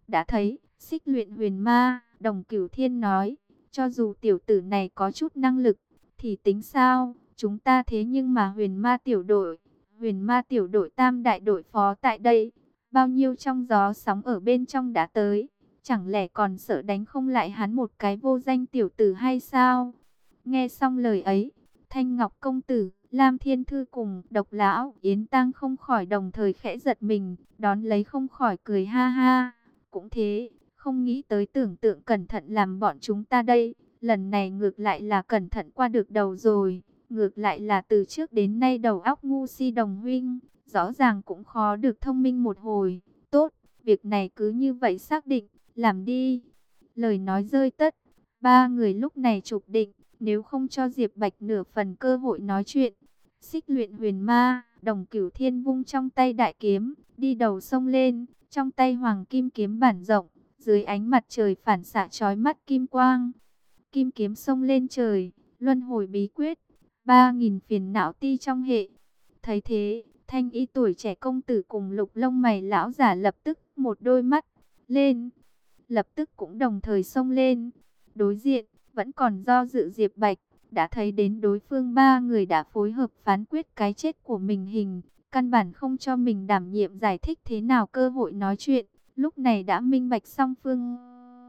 đã thấy, Xích Luyện Huyền Ma, Đồng Cửu Thiên nói, cho dù tiểu tử này có chút năng lực, thì tính sao, chúng ta thế nhưng mà huyền ma tiểu đội tam đại đội phó tại đây, bao nhiêu trong gió sóng ở bên trong đã tới, chẳng lẽ còn sợ đánh không lại hắn một cái vô danh tiểu tử hay sao? Nghe xong lời ấy, Thanh Ngọc công tử, Lam Thiên Thư cùng Độc lão Yến Tăng không khỏi đồng thời khẽ giật mình, đón lấy không khỏi cười ha ha. Cũng thế, không nghĩ tới tưởng tượng cẩn thận làm bọn chúng ta đây, lần này ngược lại là cẩn thận qua được đầu rồi, ngược lại là từ trước đến nay đầu óc ngu si Đồng huynh, rõ ràng cũng khó được thông minh một hồi. Tốt, việc này cứ như vậy xác định, làm đi. Lời nói rơi tất, ba người lúc này chụp định, nếu không cho Diệp Bạch nửa phần cơ hội nói chuyện. Xích Luyện Huyền Ma, Đồng Cửu Thiên vung trong tay đại kiếm, đi đầu sông lên, trong tay hoàng kim kiếm bản rộng, dưới ánh mặt trời phản xạ chói mắt kim quang. Kim kiếm sông lên trời, luân hồi bí quyết, 3000 phiền não ti trong hệ. Thấy thế, Thanh Y tuổi trẻ công tử cùng Lục lông mày lão giả lập tức một đôi mắt lên, lập tức cũng đồng thời xông lên. Đối diện, vẫn còn do dự Diệp Bạch, đã thấy đến đối phương ba người đã phối hợp phán quyết cái chết của mình hình, căn bản không cho mình đảm nhiệm giải thích thế nào cơ hội nói chuyện, lúc này đã minh bạch song phương.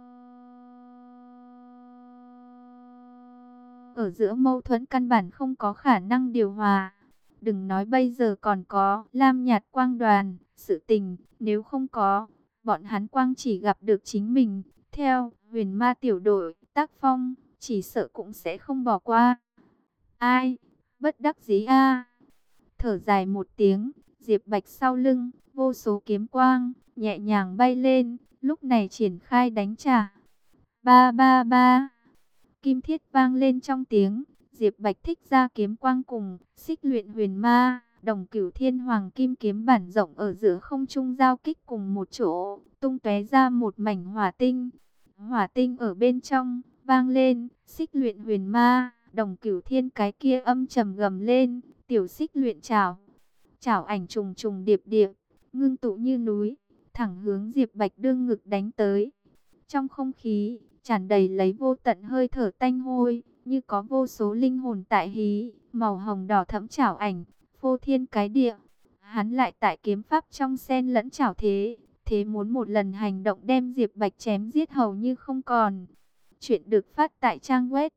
Ở giữa mâu thuẫn căn bản không có khả năng điều hòa. Đừng nói bây giờ còn có Lam Nhạt Quang đoàn, sự tình, nếu không có, bọn hắn quang chỉ gặp được chính mình. Theo Huyền Ma tiểu đội, tác phong, chỉ sợ cũng sẽ không bỏ qua. Ai, bất đắc dĩ a. Thở dài một tiếng, Diệp Bạch sau lưng, vô số kiếm quang, nhẹ nhàng bay lên, lúc này triển khai đánh trả. Ba ba ba. Kim thiết vang lên trong tiếng, Diệp Bạch thích ra kiếm quang cùng Xích Luyện Huyền Ma, Đồng Cửu Thiên Hoàng kim kiếm bản rộng ở giữa không trung giao kích cùng một chỗ, tung tóe ra một mảnh hỏa tinh. Hỏa tinh ở bên trong vang lên, Xích Luyện Huyền Ma, Đồng Cửu Thiên cái kia âm trầm gầm lên, tiểu Xích Luyện chảo. Chảo ảnh trùng trùng điệp điệp, ngưng tụ như núi, thẳng hướng Diệp Bạch đương ngực đánh tới. Trong không khí tràn đầy lấy vô tận hơi thở tanh hôi, như có vô số linh hồn tại hí, màu hồng đỏ thẫm chảo ảnh, phô thiên cái địa. Hắn lại tại kiếm pháp trong xen lẫn chảo thế, thế muốn một lần hành động đem Diệp Bạch chém giết hầu như không còn. Chuyện được phát tại trang web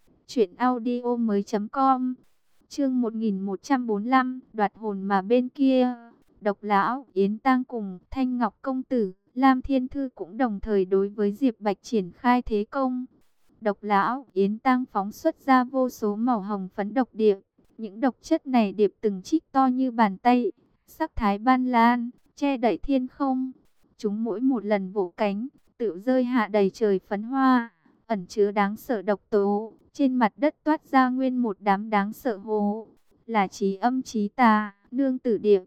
truyệnaudiomoi.com. Chương 1145, đoạt hồn mà bên kia, Độc lão Yến Tăng cùng Thanh Ngọc công tử, Lam Thiên Thư cũng đồng thời đối với Diệp Bạch triển khai thế công. Độc lão Yến Tăng phóng xuất ra vô số màu hồng phấn độc điệp, những độc chất này điệp từng trích to như bàn tay, sắc thái ban lan, che đậy thiên không. Chúng mỗi một lần vỗ cánh, tự rơi hạ đầy trời phấn hoa, ẩn chứa đáng sợ độc tố. Trên mặt đất toát ra nguyên một đám đáng sợ hố, là trí âm trí tà, nương tử điệp.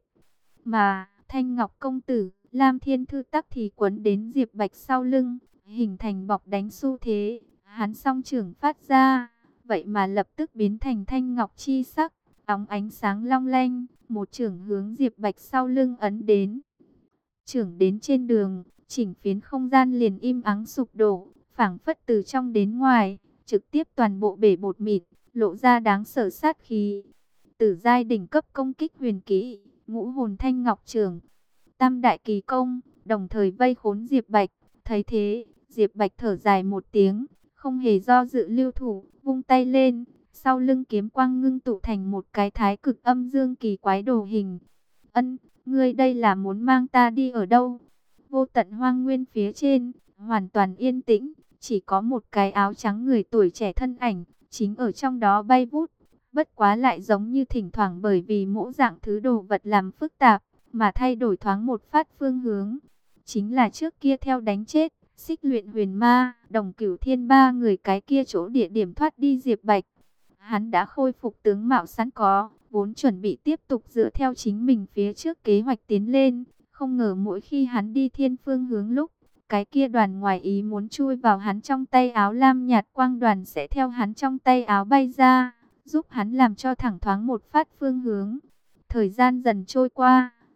Mà Thanh Ngọc công tử, Lam Thiên Thư tắc thì quấn đến Diệp Bạch sau lưng, hình thành bọc đánh xu thế. Hắn song trưởng phát ra, vậy mà lập tức biến thành thanh ngọc chi sắc, óng ánh sáng long lanh, một trưởng hướng Diệp Bạch sau lưng ấn đến. Trưởng đến trên đường, chỉnh phiến không gian liền im ắng sụp đổ, phảng phất từ trong đến ngoài, trực tiếp toàn bộ bể bột mịn, lộ ra đáng sợ sát khí. Tử giai đỉnh cấp công kích huyền kỹ, Ngũ Hồn Thanh Ngọc Trưởng, tam đại kỳ công, đồng thời vây khốn Diệp Bạch. Thấy thế, Diệp Bạch thở dài một tiếng, không hề do dự lưu thủ, vung tay lên, sau lưng kiếm quang ngưng tụ thành một cái thái cực âm dương kỳ quái đồ hình. Ân, ngươi đây là muốn mang ta đi ở đâu? Vô tận hoang nguyên phía trên, hoàn toàn yên tĩnh, chỉ có một cái áo trắng người tuổi trẻ thân ảnh, chính ở trong đó bay vút. Bất quá lại giống như thỉnh thoảng bởi vì mỗi dạng thứ đồ vật làm phức tạp, mà thay đổi thoáng một phát phương hướng. Chính là trước kia theo đánh chết Xích Luyện Huyền Ma, Đồng Cửu Thiên ba người cái kia chỗ địa điểm thoát đi Diệp Bạch. Hắn đã khôi phục tướng mạo sẵn có, vốn chuẩn bị tiếp tục dựa theo chính mình phía trước kế hoạch tiến lên. Không ngờ mỗi khi hắn đi thiên phương hướng lúc, cái kia đoàn ngoài ý muốn chui vào hắn trong tay áo lam nhạt quang đoàn sẽ theo hắn trong tay áo bay ra, giúp hắn làm cho thẳng thoáng một phát phương hướng. Thời gian dần trôi qua,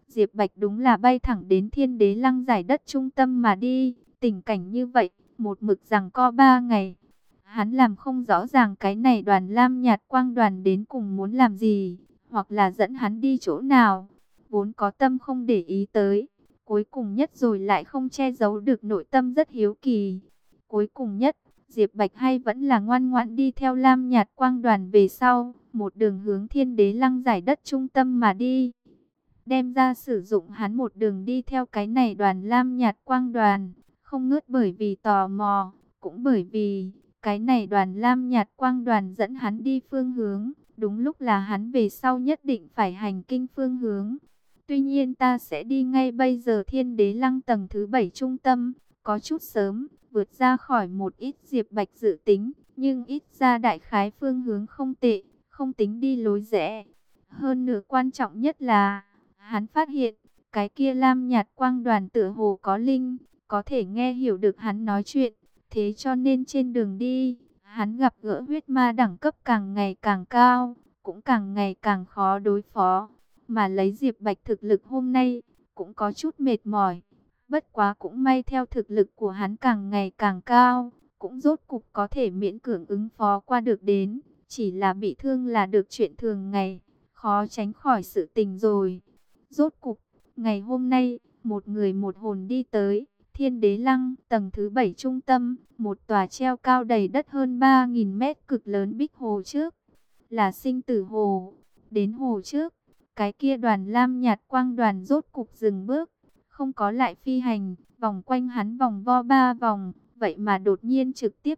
Diệp Bạch đúng là bay thẳng đến Thiên Đế Lăng giải đất trung tâm mà đi. Tình cảnh như vậy, một mực giằng co 3 ngày. Hắn làm không rõ ràng cái này Đoàn Lam Nhạt Quang đoàn đến cùng muốn làm gì, hoặc là dẫn hắn đi chỗ nào. Vốn có tâm không để ý tới, cuối cùng nhất rồi lại không che giấu được nội tâm rất hiếu kỳ. Cuối cùng nhất, Diệp Bạch hay vẫn là ngoan ngoãn đi theo Lam Nhạt Quang đoàn về sau, một đường hướng Thiên Đế Lăng giải đất trung tâm mà đi. Đem ra sử dụng hắn một đường đi theo cái này Đoàn Lam Nhạt Quang đoàn, không ngớt bởi vì tò mò, cũng bởi vì cái này Đoàn Lam Nhạt Quang đoàn dẫn hắn đi phương hướng, đúng lúc là hắn về sau nhất định phải hành kinh phương hướng. Tuy nhiên ta sẽ đi ngay bây giờ Thiên Đế Lăng tầng thứ 7 trung tâm, có chút sớm, vượt ra khỏi một ít Diệp Bạch dự tính, nhưng ít ra đại khái phương hướng không tệ, không tính đi lối rẽ. Hơn nữa quan trọng nhất là, hắn phát hiện, cái kia Lam Nhạt Quang đoàn tựa hồ có linh, có thể nghe hiểu được hắn nói chuyện. Thế cho nên trên đường đi, hắn gặp gỡ huyết ma đẳng cấp càng ngày càng cao, cũng càng ngày càng khó đối phó. Mà lấy Diệp Bạch thực lực hôm nay, cũng có chút mệt mỏi. Bất quá cũng may theo thực lực của hắn càng ngày càng cao, cũng rốt cục có thể miễn cưỡng ứng phó qua được đến. Chỉ là bị thương là được chuyện thường ngày, khó tránh khỏi sự tình rồi. Rốt cục, ngày hôm nay, một người một hồn đi tới Thiên Đế Lăng, tầng thứ 7 trung tâm, một tòa treo cao đầy đất hơn 3.000 mét cực lớn bích hồ trước. Là sinh tử hồ. Đến hồ trước, cái kia Đoàn Lam Nhạt Quang đoàn rốt cục dừng bước, không có lại phi hành, vòng quanh hắn vòng vo 3 vòng, vậy mà đột nhiên trực tiếp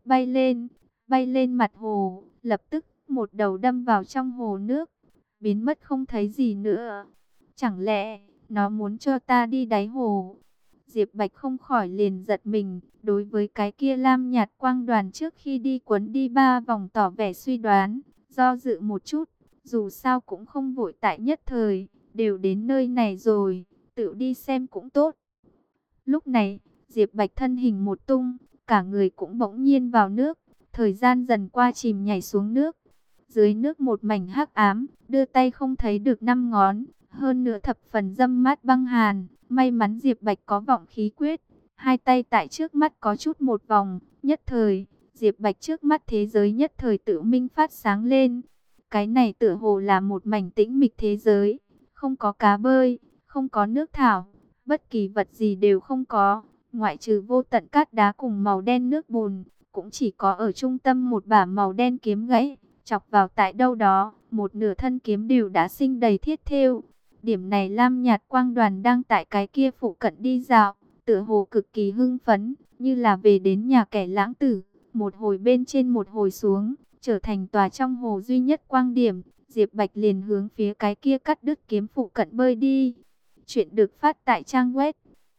bay lên mặt hồ, lập tức một đầu đâm vào trong hồ nước, biến mất không thấy gì nữa. Chẳng lẽ nó muốn cho ta đi đáy hồ? Diệp Bạch không khỏi liền giật mình, đối với cái kia Lam Nhạt Quang đoàn trước khi đi quấn đi 3 vòng tỏ vẻ suy đoán, do dự một chút, dù sao cũng không vội tại nhất thời, đều đến nơi này rồi, tự đi xem cũng tốt. Lúc này, Diệp Bạch thân hình một tung, cả người cũng bỗng nhiên vào nước, thời gian dần qua chìm nhảy xuống nước. Dưới nước một mảnh hắc ám, đưa tay không thấy được 5 ngón, hơn nữa thập phần dâm mát băng hàn. May mắn Diệp Bạch có vọng khí quyết, hai tay tại trước mắt có chút một vòng, nhất thời, Diệp Bạch trước mắt thế giới nhất thời tự minh phát sáng lên. Cái này tựa hồ là một mảnh tĩnh mịch thế giới, không có cá bơi, không có nước thảo, bất kỳ vật gì đều không có, ngoại trừ vô tận cát đá cùng màu đen nước bùn, cũng chỉ có ở trung tâm một bả màu đen kiếm gãy, chọc vào tại đâu đó, một nửa thân kiếm đều đã sinh đầy thiết thêu. Điểm này Lam Nhạt Quang đoàn đang tại cái kia phụ cận đi dạo, tựa hồ cực kỳ hưng phấn, như là về đến nhà kẻ lãng tử, một hồi bên trên một hồi xuống, trở thành tòa trong hồ duy nhất quang điểm. Diệp Bạch liền hướng phía cái kia cắt đứt kiếm phụ cận bơi đi. Chuyện được phát tại trang web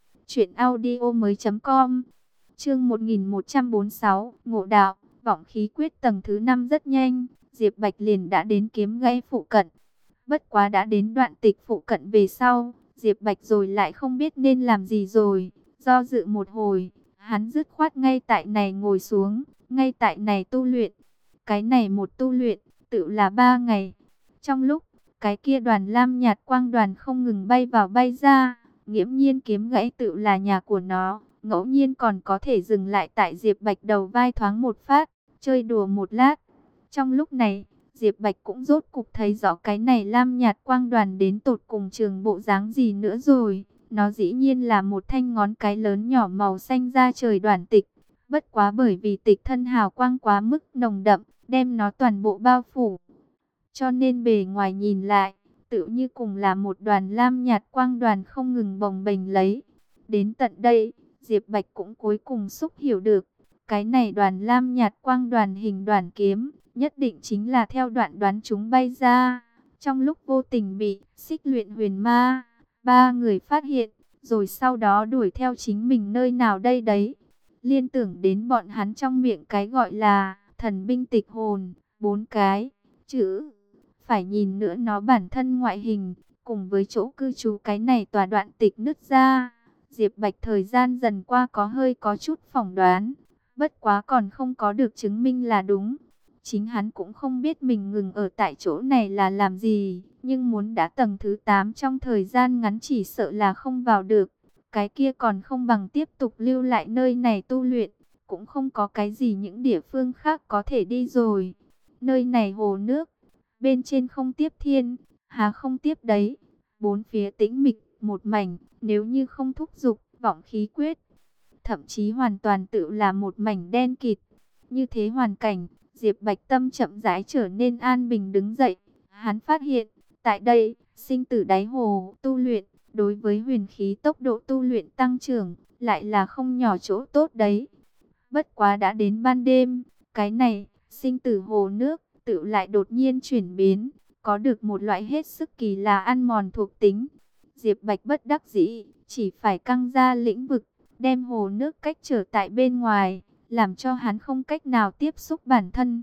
truyệnaudiomoi.com. Chương 1146, Ngộ đạo, vọng khí quyết tầng thứ 5 rất nhanh, Diệp Bạch liền đã đến kiếm gãy phụ cận. Bất quá đã đến đoạn tịch phụ cận về sau, Diệp Bạch rồi lại không biết nên làm gì rồi, do dự một hồi, hắn dứt khoát ngay tại này ngồi xuống, ngay tại này tu luyện. Cái này một tu luyện, tự là 3 ngày. Trong lúc, cái kia Đoàn Lam Nhạt Quang đoàn không ngừng bay vào bay ra, nghiễm nhiên kiếm gãy tự là nhà của nó, ngẫu nhiên còn có thể dừng lại tại Diệp Bạch đầu vai thoáng một phát, chơi đùa một lát. Trong lúc này, Diệp Bạch cũng rốt cục thấy rõ cái này Lam Nhạt Quang đoàn đến tột cùng trường bộ dáng gì nữa rồi. Nó dĩ nhiên là một thanh ngón cái lớn nhỏ màu xanh da trời đoàn tịch. Bất quá bởi vì tịch thân hào quang quá mức nồng đậm, đem nó toàn bộ bao phủ. Cho nên bề ngoài nhìn lại, tự như cùng là một đoàn Lam Nhạt Quang đoàn không ngừng bồng bềnh lấy. Đến tận đây, Diệp Bạch cũng cuối cùng xúc hiểu được, cái này Đoàn Lam Nhạt Quang đoàn hình đoàn kiếm, nhất định chính là theo đoạn đoán chúng bay ra. Trong lúc vô tình bị Xích Luyện Huyền Ma, 3 người phát hiện, rồi sau đó đuổi theo chính mình nơi nào đây đấy. Liên tưởng đến bọn hắn trong miệng cái gọi là thần binh tịch hồn, 4 cái chữ. Phải nhìn nữa nó bản thân ngoại hình, cùng với chỗ cư trú cái này tòa đoạn tịch nứt ra. Diệp Bạch thời gian dần qua có hơi có chút phỏng đoán, bất quá còn không có được chứng minh là đúng. Chính hắn cũng không biết mình ngừng ở tại chỗ này là làm gì, nhưng muốn đã tầng thứ 8 trong thời gian ngắn chỉ sợ là không vào được. Cái kia còn không bằng tiếp tục lưu lại nơi này tu luyện, cũng không có cái gì những địa phương khác có thể đi rồi. Nơi này hồ nước, bên trên không tiếp thiên, hà không tiếp đấy. Bốn phía tĩnh mịch, một mảnh, nếu như không thúc giục, vọng khí quyết. Thậm chí hoàn toàn tự là một mảnh đen kịt. Như thế hoàn cảnh, Diệp Bạch Tâm chậm rãi trở nên an bình đứng dậy. Hắn phát hiện, tại đây, sinh tử đáy hồ, tu luyện, đối với huyền khí tốc độ tu luyện tăng trưởng, lại là không nhỏ chỗ tốt đấy. Bất quá đã đến ban đêm, cái này, sinh tử hồ nước, tự lại đột nhiên chuyển biến, có được một loại hết sức kỳ lạ ăn mòn thuộc tính. Diệp Bạch bất đắc dĩ, chỉ phải căng ra lĩnh vực, đem hồ nước cách trở tại bên ngoài, làm cho hắn không cách nào tiếp xúc bản thân.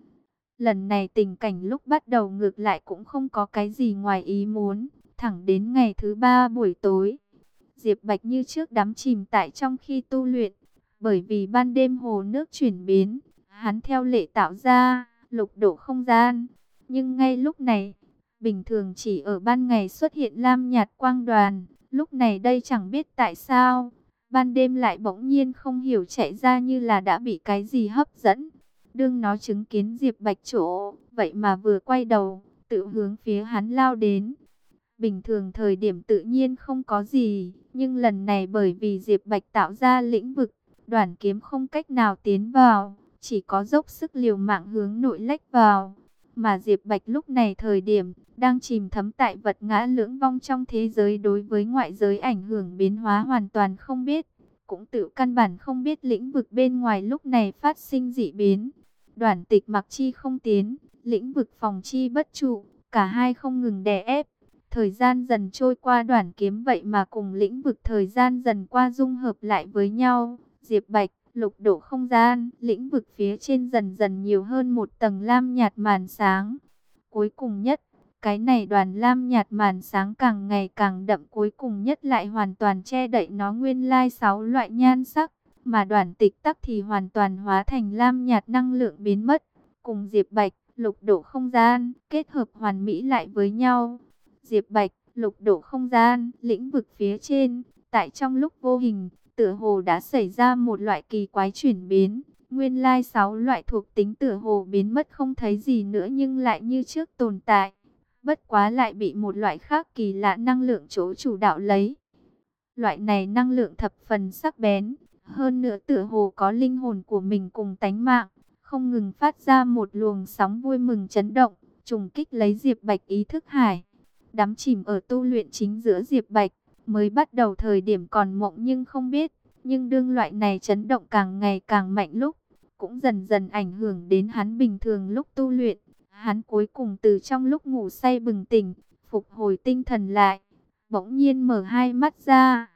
Lần này tình cảnh lúc bắt đầu ngược lại cũng không có cái gì ngoài ý muốn, thẳng đến ngày thứ 3 buổi tối. Diệp Bạch như trước đắm chìm tại trong khi tu luyện, bởi vì ban đêm hồ nước chuyển biến, hắn theo lệ tạo ra lục độ không gian. Nhưng ngay lúc này, bình thường chỉ ở ban ngày xuất hiện lam nhạt quang đoàn, lúc này đây chẳng biết tại sao, ban đêm lại bỗng nhiên không hiểu chạy ra như là đã bị cái gì hấp dẫn. Đương nó chứng kiến Diệp Bạch chỗ, vậy mà vừa quay đầu, tự hướng phía hắn lao đến. Bình thường thời điểm tự nhiên không có gì, nhưng lần này bởi vì Diệp Bạch tạo ra lĩnh vực, Đoản Kiếm không cách nào tiến vào, chỉ có dốc sức liều mạng hướng nội lách vào. Mà Diệp Bạch lúc này thời điểm, đang chìm thấm tại vật ngã lưỡng vong trong thế giới, đối với ngoại giới ảnh hưởng biến hóa hoàn toàn không biết, cũng tự căn bản không biết lĩnh vực bên ngoài lúc này phát sinh dị biến. Đoản Tịch mặc chi không tiến, lĩnh vực phòng chi bất trụ, cả hai không ngừng đè ép. Thời gian dần trôi qua, Đoản Kiếm vậy mà cùng lĩnh vực thời gian dần qua dung hợp lại với nhau. Diệp Bạch, lục độ không gian, lĩnh vực phía trên dần dần nhiều hơn một tầng lam nhạt màn sáng. Cuối cùng nhất, cái này đoàn lam nhạt màn sáng càng ngày càng đậm, cuối cùng nhất lại hoàn toàn che đậy nó nguyên lai 6 loại nhan sắc. Mà Đoản Tịch tắc thì hoàn toàn hóa thành lam nhạt năng lượng biến mất. Cùng Diệp Bạch, lục độ không gian, kết hợp hoàn mỹ lại với nhau. Diệp Bạch, lục độ không gian, lĩnh vực phía trên, tại trong lúc vô hình, tựa hồ đã xảy ra một loại kỳ quái chuyển biến. Nguyên lai 6 loại thuộc tính tựa hồ biến mất không thấy gì nữa nhưng lại như trước tồn tại. Bất quá lại bị một loại khác kỳ lạ năng lượng chỗ chủ đạo lấy. Loại này năng lượng thập phần sắc bén, hơn nữa tựa hồ có linh hồn của mình cùng tánh mạng, không ngừng phát ra một luồng sóng vui mừng chấn động, trùng kích lấy Diệp Bạch ý thức hải. Đắm chìm ở tu luyện chính giữa Diệp Bạch, mới bắt đầu thời điểm còn mộng nhưng không biết, nhưng đương loại này chấn động càng ngày càng mạnh lúc, cũng dần dần ảnh hưởng đến hắn bình thường lúc tu luyện. Hắn cuối cùng từ trong lúc ngủ say bừng tỉnh, phục hồi tinh thần lại, bỗng nhiên mở hai mắt ra.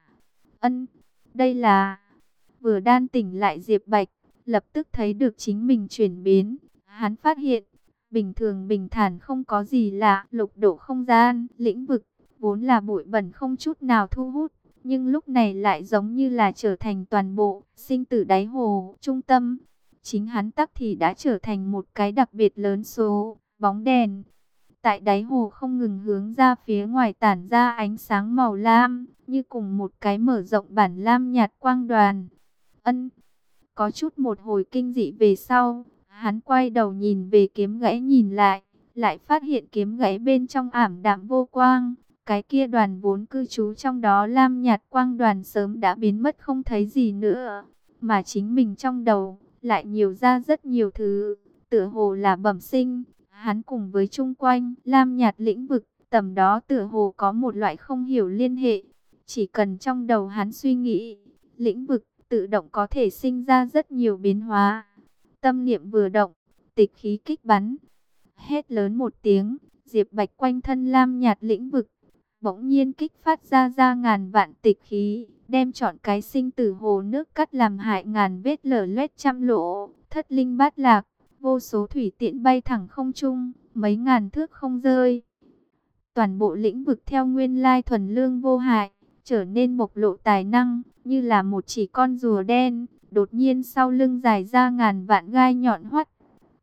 Đây là... Vừa đan tỉnh lại Diệp Bạch, lập tức thấy được chính mình chuyển biến. Hắn phát hiện, bình thường bình thản không có gì lạ, lục độ không gian, lĩnh vực, vốn là bụi bẩn không chút nào thu hút. Nhưng lúc này lại giống như là trở thành toàn bộ, sinh tử đáy hồ, trung tâm. Chính hắn tắc thì đã trở thành một cái đặc biệt lớn số, bóng đèn. Tại đáy hồ không ngừng hướng ra phía ngoài tản ra ánh sáng màu lam, như cùng một cái mở rộng bản lam nhạt quang đoàn. Có chút một hồi kinh dị về sau, hắn quay đầu nhìn về kiếm gãy nhìn lại phát hiện kiếm gãy bên trong ảm đạm vô quang. Cái kia đoàn vốn cư trú trong đó lam nhạt quang đoàn sớm đã biến mất không thấy gì nữa. Mà chính mình trong đầu, lại nhiều ra rất nhiều thứ, tựa hồ là bẩm sinh. Hắn cùng với chung quanh, lam nhạt lĩnh vực, tầm đó tựa hồ có một loại không hiểu liên hệ. Chỉ cần trong đầu hắn suy nghĩ, lĩnh vực tự động có thể sinh ra rất nhiều biến hóa. Tâm niệm vừa động, tịch khí kích bắn. Hét lớn một tiếng, Diệp Bạch quanh thân lam nhạt lĩnh vực, bỗng nhiên kích phát ra ngàn vạn tịch khí, đem trọn cái sinh tử hồ nước cắt làm hại ngàn vết lở loét trăm lỗ, thất linh bát lạc, vô số thủy tiễn bay thẳng không trung, mấy ngàn thước không rơi. Toàn bộ lĩnh vực theo nguyên lai thuần lương vô hại, trở nên bộc lộ tài năng, như là một chỉ con rùa đen, đột nhiên sau lưng dài ra ngàn vạn gai nhọn hoắt.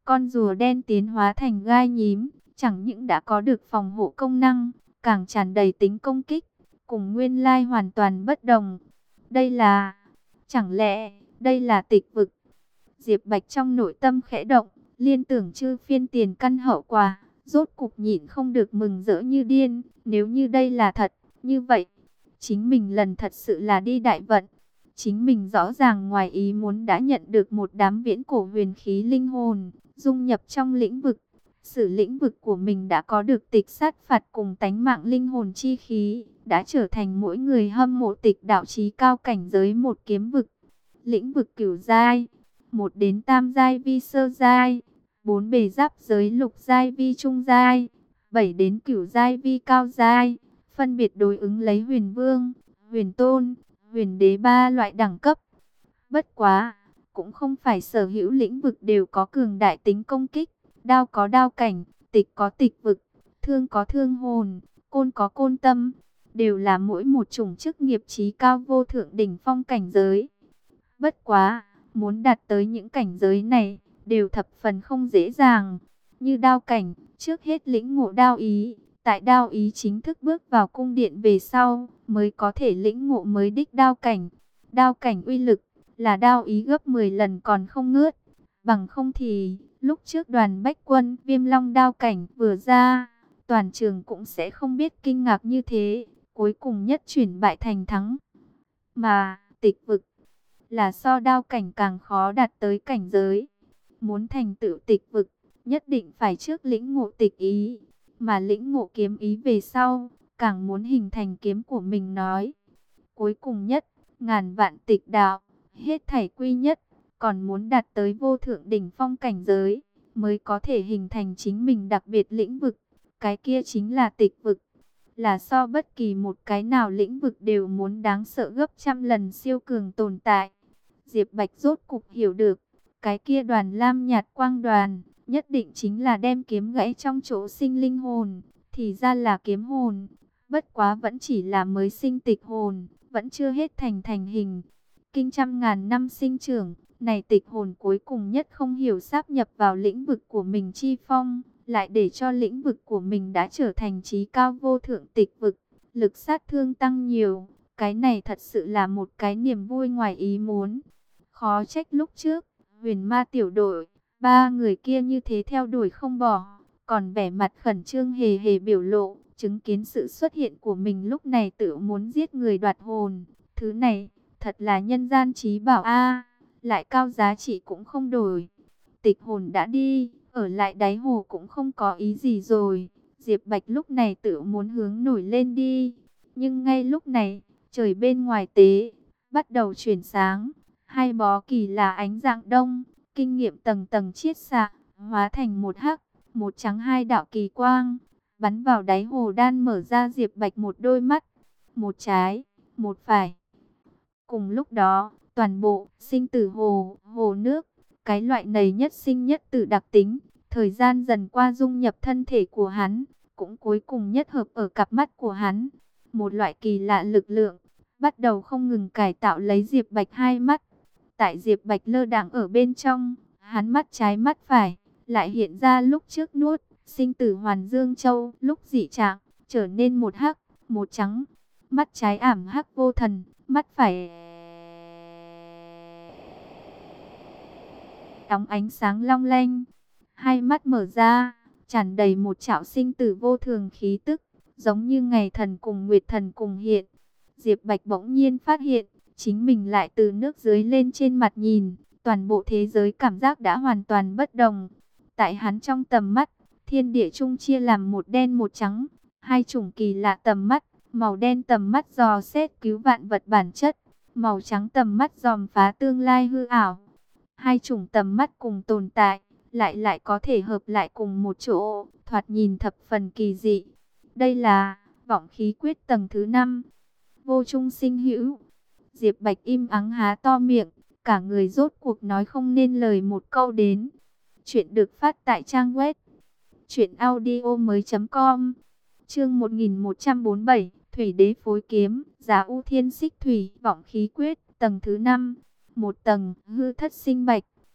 Con rùa đen tiến hóa thành gai nhím, chẳng những đã có được phòng hộ công năng, càng tràn đầy tính công kích, cùng nguyên lai hoàn toàn bất đồng. Đây là, chẳng lẽ đây là tịch vực? Diệp Bạch trong nội tâm khẽ động, liên tưởng chư phiên tiền căn hậu quả, rốt cục nhịn không được mừng rỡ như điên. Nếu như đây là thật, như vậy, chính mình lần thật sự là đi đại vận. Chính mình rõ ràng ngoài ý muốn đã nhận được một đám viễn cổ huyền khí linh hồn, dung nhập trong lĩnh vực. Sử lĩnh vực của mình đã có được tịch sát phạt cùng tánh mạng linh hồn chi khí, đã trở thành mỗi người hâm mộ tịch đạo chí cao cảnh giới một kiếm vực. Lĩnh vực cửu giai, 1 đến tam giai vi sơ giai, 4 bề giáp giới lục giai vi trung giai, 7 đến cửu giai vi cao giai, phân biệt đối ứng lấy huyền vương, huyền tôn, huyền đế 3 loại đẳng cấp. Bất quá, cũng không phải sở hữu lĩnh vực đều có cường đại tính công kích, đao có đao cảnh, tịch có tịch vực, thương có thương hồn, côn có côn tâm, đều là mỗi một chủng chức nghiệp chí cao vô thượng đỉnh phong cảnh giới. Bất quá, muốn đạt tới những cảnh giới này, đều thập phần không dễ dàng. Như đao cảnh, trước hết lĩnh ngộ đao ý, tại đao ý chính thức bước vào cung điện về sau, mới có thể lĩnh ngộ mới đích đao cảnh. Đao cảnh uy lực, là đao ý gấp 10 lần còn không ngớt. Bằng không thì, lúc trước đoàn bách quân, viêm long đao cảnh vừa ra, toàn trường cũng sẽ không biết kinh ngạc như thế, cuối cùng nhất chuyển bại thành thắng. Mà, tịch vực, là so đao cảnh càng khó đạt tới cảnh giới. Muốn thành tựu tịch vực, nhất định phải trước lĩnh ngộ tịch ý, mà lĩnh ngộ kiếm ý về sau, càng muốn hình thành kiếm của mình nói. Cuối cùng nhất, ngàn vạn tịch đạo, hết thảy quy nhất, còn muốn đạt tới vô thượng đỉnh phong cảnh giới, mới có thể hình thành chính mình đặc biệt lĩnh vực. Cái kia chính là tịch vực, là so bất kỳ một cái nào lĩnh vực đều muốn đáng sợ gấp trăm lần siêu cường tồn tại. Diệp Bạch rốt cục hiểu được, cái kia đoàn lam nhạt quang đoàn, nhất định chính là đem kiếm gãy trong chỗ sinh linh hồn, thì ra là kiếm hồn. Bất quá vẫn chỉ là mới sinh tịch hồn, vẫn chưa hết thành hình. Kinh trăm ngàn năm sinh trưởng, này tịch hồn cuối cùng nhất không hiểu sáp nhập vào lĩnh vực của mình chi phong, lại để cho lĩnh vực của mình đã trở thành chí cao vô thượng tịch vực, lực sát thương tăng nhiều. Cái này thật sự là một cái niềm vui ngoài ý muốn. Khó trách lúc trước, huyền ma tiểu đội, 3 người kia như thế theo đuổi không bỏ, còn vẻ mặt khẩn trương hề hề biểu lộ, chứng kiến sự xuất hiện của mình lúc này tự muốn giết người đoạt hồn. Thứ này, thật là nhân gian trí bảo a, lại cao giá trị cũng không đổi. Tịch hồn đã đi, ở lại đáy hồ cũng không có ý gì rồi. Diệp Bạch lúc này tự muốn hướng nổi lên đi. Nhưng ngay lúc này, trời bên ngoài tế, bắt đầu chuyển sáng. Hai bó kỳ là ánh dạng đông, kinh nghiệm tầng tầng chiết xạ, hóa thành một hắc, một trắng hai đạo kỳ quang, bắn vào đáy hồ đan mở ra Diệp Bạch một đôi mắt, một trái, một phải. Cùng lúc đó, toàn bộ sinh tử hồ, hồ nước, cái loại này nhất sinh nhất tử đặc tính, thời gian dần qua dung nhập thân thể của hắn, cũng cuối cùng nhất hợp ở cặp mắt của hắn. Một loại kỳ lạ lực lượng, bắt đầu không ngừng cải tạo lấy Diệp Bạch hai mắt. Tại Diệp Bạch lơ đãng ở bên trong, hắn mắt trái mắt phải, lại hiện ra lúc trước nuốt, sinh tử hoàn dương châu, lúc dị trạng, trở nên một hắc, một trắng. Mắt trái ảm hắc vô thần, mắt phải đóng ánh sáng long lanh. Hai mắt mở ra, tràn đầy một trạo sinh tử vô thường khí tức, giống như ngày thần cùng nguyệt thần cùng hiện. Diệp Bạch bỗng nhiên phát hiện, chính mình lại từ nước dưới lên trên mặt nhìn, toàn bộ thế giới cảm giác đã hoàn toàn bất đồng. Tại hắn trong tầm mắt, thiên địa chung chia làm một đen một trắng, hai chủng kỳ lạ tầm mắt, màu đen tầm mắt dò xét cứu vạn vật bản chất, màu trắng tầm mắt dòm phá tương lai hư ảo. Hai chủng tầm mắt cùng tồn tại, lại có thể hợp lại cùng một chỗ, thoạt nhìn thập phần kỳ dị. Đây là vọng khí quyết tầng thứ 5, vô trung sinh hữu. Diệp Bạch im ắng há to miệng, cả người rốt cuộc nói không nên lời một câu đến. Chuyện được phát tại trang web truyệnaudiomoi.com. Chương 1147, Thủy Đế phối kiếm, Giá U Thiên Xích Thủy, vọng khí quyết, tầng thứ 5. Một tầng, hư thất sinh bạch.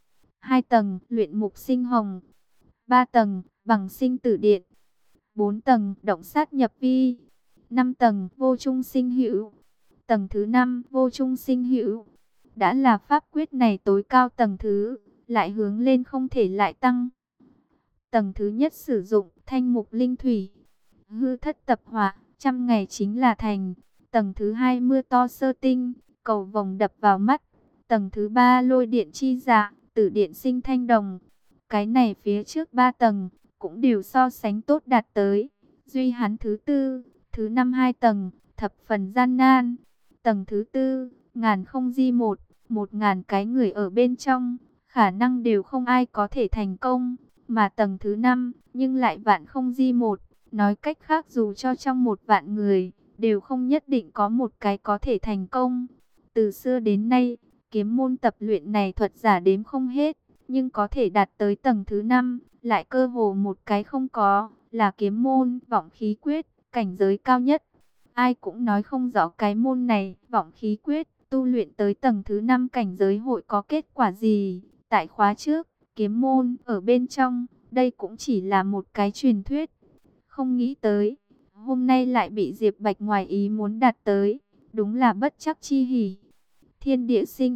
2 tầng, luyện mục sinh hồng. 3 tầng, bằng sinh tử điện. 4 tầng, động sát nhập vi. 5 tầng, vô trung sinh hữu. Tầng thứ 5, vô trung sinh hữu. Đã là pháp quyết này tối cao tầng thứ, lại hướng lên không thể lại tăng. Tầng thứ nhất sử dụng thanh mục linh thủy. Hư thất tập hỏa, 100 ngày chính là thành. Tầng thứ 2 mưa to sơ tinh, cầu vồng đập vào mắt. Tầng thứ 3 lôi điện chi dạ, tử điện sinh thanh đồng. Cái này phía trước 3 tầng, cũng đều so sánh tốt đạt tới. Duy hắn thứ 4, thứ 5 2 tầng, thập phần gian nan. Tầng thứ 4, ngàn không di một, 1000 cái người ở bên trong, khả năng đều không ai có thể thành công. Mà tầng thứ 5, nhưng lại vạn không di một, nói cách khác dù cho trong 1.000 người, đều không nhất định có một cái có thể thành công. Từ xưa đến nay, kiếm môn tập luyện này thuật giả đếm không hết, nhưng có thể đạt tới tầng thứ 5, lại cơ hồ một cái không có, là kiếm môn vọng khí quyết, cảnh giới cao nhất. Ai cũng nói không rõ cái môn này, vọng khí quyết, tu luyện tới tầng thứ 5 cảnh giới hội có kết quả gì. Tại khóa trước, kiếm môn ở bên trong, đây cũng chỉ là một cái truyền thuyết. Không nghĩ tới, hôm nay lại bị Diệp Bạch ngoài ý muốn đạt tới, đúng là bất trắc chi hỉ. Thiên địa sinh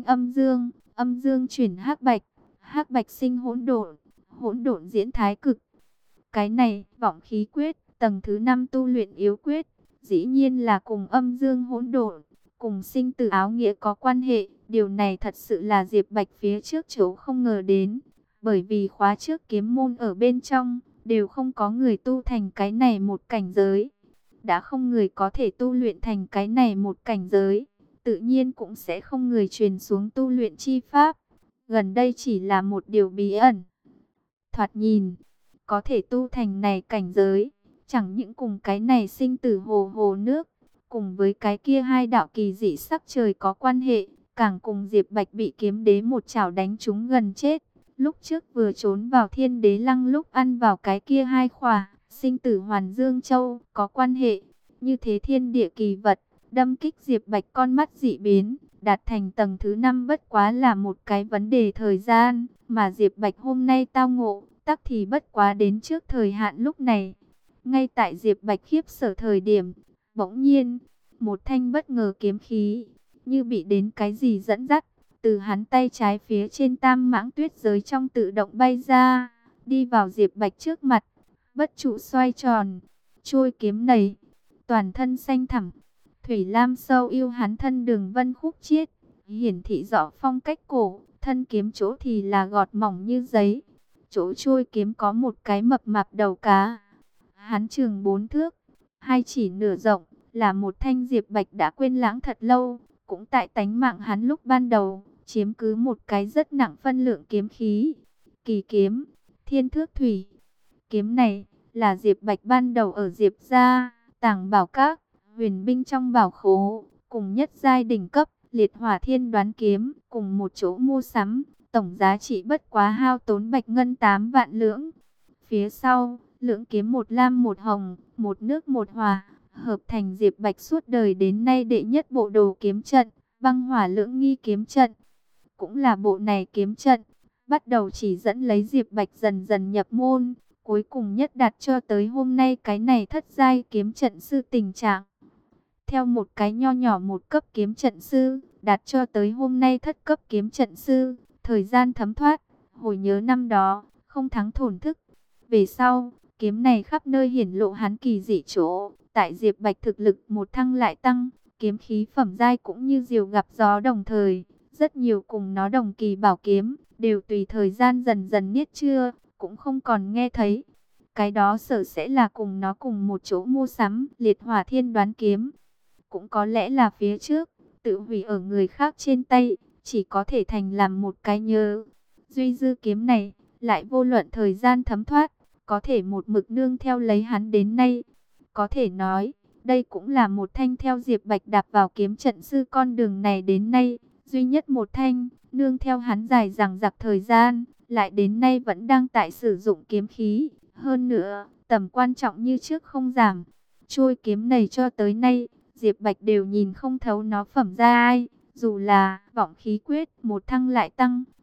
âm dương chuyển hắc bạch sinh hỗn độn diễn thái cực. Cái này, vọng khí quyết, tầng thứ 5 tu luyện yếu quyết, dĩ nhiên là cùng âm dương hỗn độn, cùng sinh tử áo nghĩa có quan hệ. Điều này thật sự là Diệp Bạch phía trước chỗ không ngờ đến, bởi vì khóa trước kiếm môn ở bên trong, đều không có người tu thành cái này một cảnh giới. Đã không người có thể tu luyện thành cái này một cảnh giới, tự nhiên cũng sẽ không người truyền xuống tu luyện chi pháp. Gần đây chỉ là một điều bí ẩn. Thoạt nhìn, có thể tu thành này cảnh giới, chẳng những cùng cái này sinh tử hồ hồ nước, cùng với cái kia hai đạo kỳ dị sắc trời có quan hệ, càng cùng Diệp Bạch bị kiếm đế một chảo đánh trúng gần chết. Lúc trước vừa trốn vào Thiên Đế Lăng lúc ăn vào cái kia hai khỏa sinh tử hoàn dương châu có quan hệ. Như thế thiên địa kỳ vật, đâm kích Diệp Bạch con mắt dị biến, đạt thành tầng thứ 5 bất quá là một cái vấn đề thời gian, mà Diệp Bạch hôm nay tao ngộ, tắc thì bất quá đến trước thời hạn lúc này. Ngay tại Diệp Bạch khiếp sợ thời điểm, bỗng nhiên, một thanh bất ngờ kiếm khí, như bị đến cái gì dẫn dắt, từ hắn tay trái phía trên tam mãng tuyết giới trong tự động bay ra, đi vào Diệp Bạch trước mặt, bất trụ xoay tròn. Trôi kiếm này, toàn thân xanh thẳm, thủy lam sâu yêu hắn thân đường vân khúc chiết, hiển thị rõ phong cách cổ, thân kiếm chỗ thì là gọt mỏng như giấy. Chỗ trôi kiếm có một cái mập mạp đầu cá. Hắn chừng 4 thước, 2 chỉ nửa rộng, là một thanh Diệp Bạch đã quên lãng thật lâu, cũng tại tánh mạng hắn lúc ban đầu, chiếm cứ một cái rất nặng phân lượng kiếm khí. Kỳ kiếm, thiên thước thủy. Kiếm này là Diệp Bạch ban đầu ở Diệp gia, tàng bảo các, huyền binh trong bảo khố, cùng nhất giai đỉnh cấp, liệt hỏa thiên đoán kiếm, cùng một chỗ mua sắm, tổng giá trị bất quá hao tốn bạch ngân 8 vạn lưỡng. Phía sau, lưỡng kiếm một lam một hồng, một nước một hỏa, hợp thành Diệp Bạch suốt đời đến nay đệ nhất bộ đồ kiếm trận, băng hỏa lưỡng nghi kiếm trận. Cũng là bộ này kiếm trận, bắt đầu chỉ dẫn lấy Diệp Bạch dần dần nhập môn, cuối cùng nhất đạt cho tới hôm nay cái này thất giai kiếm trận sư tình trạng. Theo một cái nho nhỏ một cấp kiếm trận sư, đạt cho tới hôm nay thất cấp kiếm trận sư, thời gian thấm thoát, hồi nhớ năm đó, không thắng thổn thức. Về sau, kiếm này khắp nơi hiển lộ hắn kỳ dị chỗ, tại Diệp Bạch thực lực một thăng lại tăng, kiếm khí phẩm giai cũng như diều gặp gió đồng thời, rất nhiều cùng nó đồng kỳ bảo kiếm, đều tùy thời gian dần dần niết chưa, cũng không còn nghe thấy. Cái đó sợ sẽ là cùng nó cùng một chỗ mua sắm, liệt hỏa thiên đoán kiếm. Cũng có lẽ là phía trước, tự hủy ở người khác trên tay, chỉ có thể thành làm một cái nhớ. Duy dư kiếm này, lại vô luận thời gian thấm thoát, có thể một mực nương theo lấy hắn đến nay. Có thể nói, đây cũng là một thanh theo Diệp Bạch đạp vào kiếm trận sư con đường này đến nay, duy nhất một thanh, nương theo hắn dài dằng dặc thời gian, lại đến nay vẫn đang tại sử dụng kiếm khí. Hơn nữa, tầm quan trọng như trước không giảm. Trôi kiếm này cho tới nay, Diệp Bạch đều nhìn không thấu nó phẩm ra ai. Dù là vọng khí quyết một thăng lại tăng,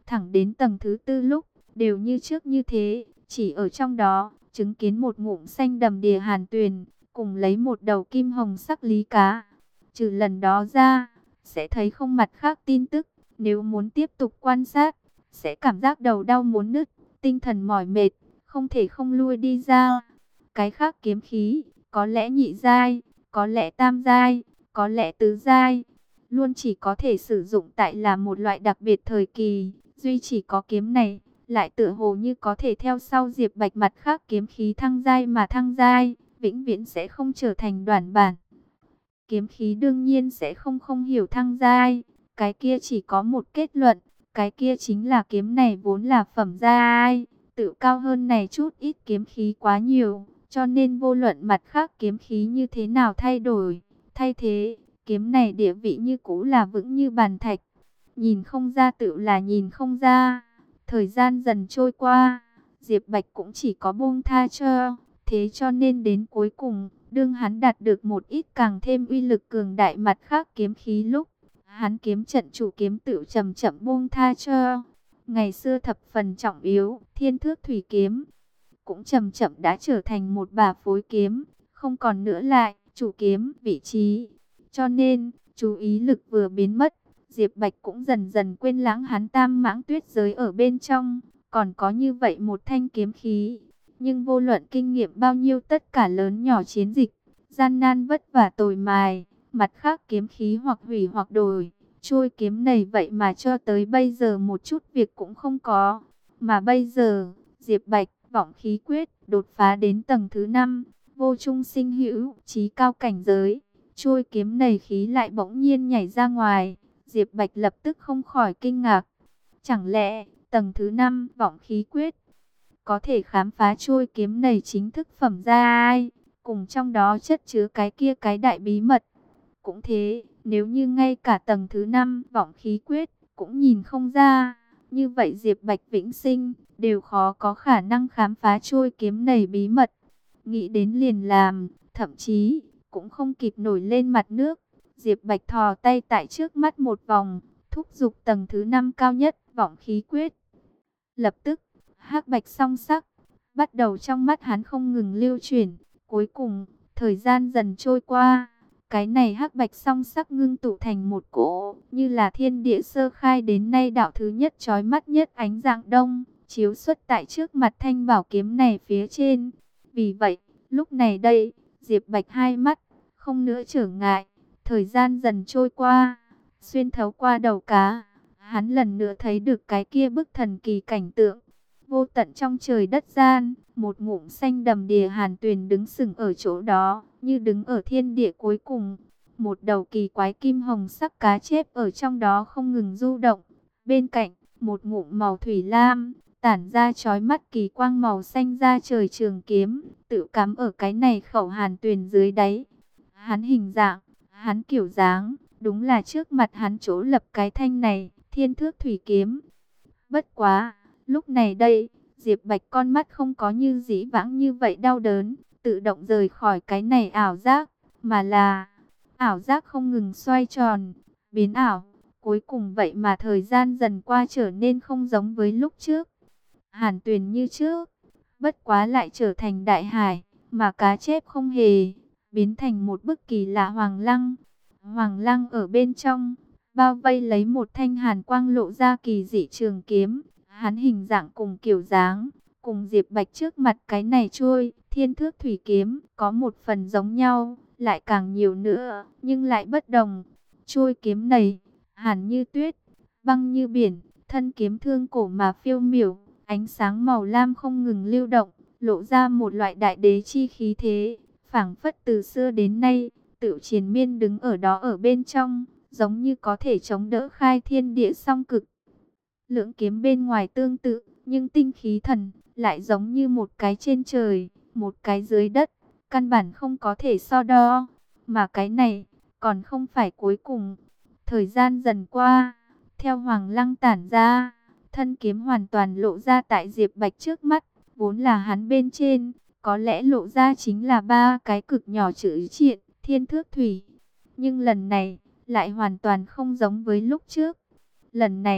thẳng đến tầng thứ tư lúc, đều như trước như thế, chỉ ở trong đó, chứng kiến một ngụm xanh đầm đìa hàn tuyền, cùng lấy một đầu kim hồng sắc lý cá. Trừ lần đó ra, sẽ thấy không mặt khác tin tức, nếu muốn tiếp tục quan sát, sẽ cảm giác đầu đau muốn nứt, tinh thần mỏi mệt, không thể không lui đi ra. Cái khác kiếm khí, có lẽ nhị giai, có lẽ tam giai, có lẽ tứ giai, luôn chỉ có thể sử dụng tại là một loại đặc biệt thời kỳ, duy chỉ có kiếm này, lại tựa hồ như có thể theo sau Diệp Bạch mặt khác kiếm khí thăng giai mà thăng giai, vĩnh viễn sẽ không trở thành đoản bản. Kiếm khí đương nhiên sẽ không hiểu thăng giai, cái kia chỉ có một kết luận, cái kia chính là kiếm này vốn là phẩm giai, tự cao hơn này chút ít kiếm khí quá nhiều, cho nên vô luận mặt khác kiếm khí như thế nào thay đổi, thay thế, kiếm này địa vị như cũ là vững như bàn thạch. Nhìn không ra tự là nhìn không ra. Thời gian dần trôi qua, Diệp Bạch cũng chỉ có buông tha cho. Thế cho nên đến cuối cùng, đương hắn đạt được một ít càng thêm uy lực cường đại mặt khác kiếm khí lúc, hắn kiếm trận chủ kiếm tự chậm chậm buông tha cho. Ngày xưa thập phần trọng yếu, thiên thước thủy kiếm, cũng chậm chậm đã trở thành một bả phối kiếm, không còn nữa lại chủ kiếm vị trí. Cho nên, chú ý lực vừa biến mất, Diệp Bạch cũng dần dần quên lãng hắn tam mãng tuyết giới ở bên trong, còn có như vậy một thanh kiếm khí. Nhưng vô luận kinh nghiệm bao nhiêu tất cả lớn nhỏ chiến dịch, gian nan vất vả tồi mài, mặt khác kiếm khí hoặc hủy hoặc đổi, trôi kiếm này vậy mà cho tới bây giờ một chút việc cũng không có. Mà bây giờ, Diệp Bạch, vọng khí quyết, đột phá đến tầng thứ 5, vô trung sinh hữu, chí cao cảnh giới. Trôi kiếm này khí lại bỗng nhiên nhảy ra ngoài, Diệp Bạch lập tức không khỏi kinh ngạc. Chẳng lẽ, tầng thứ 5, vọng khí quyết, có thể khám phá trôi kiếm này chính thức phẩm giai, cùng trong đó chất chứa cái kia cái đại bí mật. Cũng thế, nếu như ngay cả tầng thứ 5 vọng khí quyết cũng nhìn không ra, như vậy Diệp Bạch vĩnh sinh đều khó có khả năng khám phá trôi kiếm này bí mật. Nghĩ đến liền làm, thậm chí cũng không kịp nổi lên mặt nước. Diệp Bạch thò tay tại trước mắt một vòng, thúc giục tầng thứ 5 cao nhất vọng khí quyết. Lập tức, hắc bạch song sắc bắt đầu trong mắt hắn không ngừng lưu chuyển. Cuối cùng, thời gian dần trôi qua, cái này hắc bạch song sắc ngưng tụ thành một cỗ, như là thiên địa sơ khai đến nay đạo thứ nhất chói mắt nhất ánh dạng đông, chiếu xuất tại trước mặt thanh bảo kiếm này phía trên. Vì vậy, lúc này đây, Diệp Bạch hai mắt không nữa trở ngại, thời gian dần trôi qua, xuyên thấu qua đầu cá, hắn lần nữa thấy được cái kia bức thần kỳ cảnh tượng. Vô tận trong trời đất gian, một ngụm xanh đầm đìa hàn tuyền đứng sừng ở chỗ đó, như đứng ở thiên địa cuối cùng. Một đầu kỳ quái kim hồng sắc cá chép ở trong đó không ngừng du động. Bên cạnh, một ngụm màu thủy lam, tản ra chói mắt kỳ quang màu xanh ra trời trường kiếm, tự cắm ở cái này khẩu hàn tuyền dưới đáy. Hắn hình dạng, hắn kiểu dáng, đúng là trước mặt hắn chỗ lập cái thanh này, thiên thước thủy kiếm. Bất quá! Lúc này đây, Diệp Bạch con mắt không có như dĩ vãng như vậy đau đớn, tự động rời khỏi cái này ảo giác, mà là ảo giác không ngừng xoay tròn, biến ảo. Cuối cùng vậy mà thời gian dần qua trở nên không giống với lúc trước. Hàn tuyền như trước, bất quá lại trở thành đại hải, mà cá chép không hề, biến thành một bức kỳ lạ hoàng lăng. Hoàng lăng ở bên trong, bao vây lấy một thanh hàn quang lộ ra kỳ dị trường kiếm. Hắn hình dạng cùng kiểu dáng, cùng Diệp Bạch trước mặt cái này trôi thiên thước thủy kiếm có một phần giống nhau, lại càng nhiều nữa, nhưng lại bất đồng. Trôi kiếm này, hàn như tuyết, băng như biển, thân kiếm thương cổ mà phiêu miểu, ánh sáng màu lam không ngừng lưu động, lộ ra một loại đại đế chi khí thế, phảng phất từ xưa đến nay, tự triền miên đứng ở đó ở bên trong, giống như có thể chống đỡ khai thiên địa song cực. Lưỡng kiếm bên ngoài tương tự, nhưng tinh khí thần lại giống như một cái trên trời, một cái dưới đất, căn bản không có thể so đo. Mà cái này còn không phải cuối cùng. Thời gian dần qua, theo hoàng lăng tản ra, thân kiếm hoàn toàn lộ ra tại Diệp Bạch trước mắt, vốn là hắn bên trên, có lẽ lộ ra chính là ba cái cực nhỏ chữ triện, thiên thước thủy. Nhưng lần này lại hoàn toàn không giống với lúc trước. Lần này,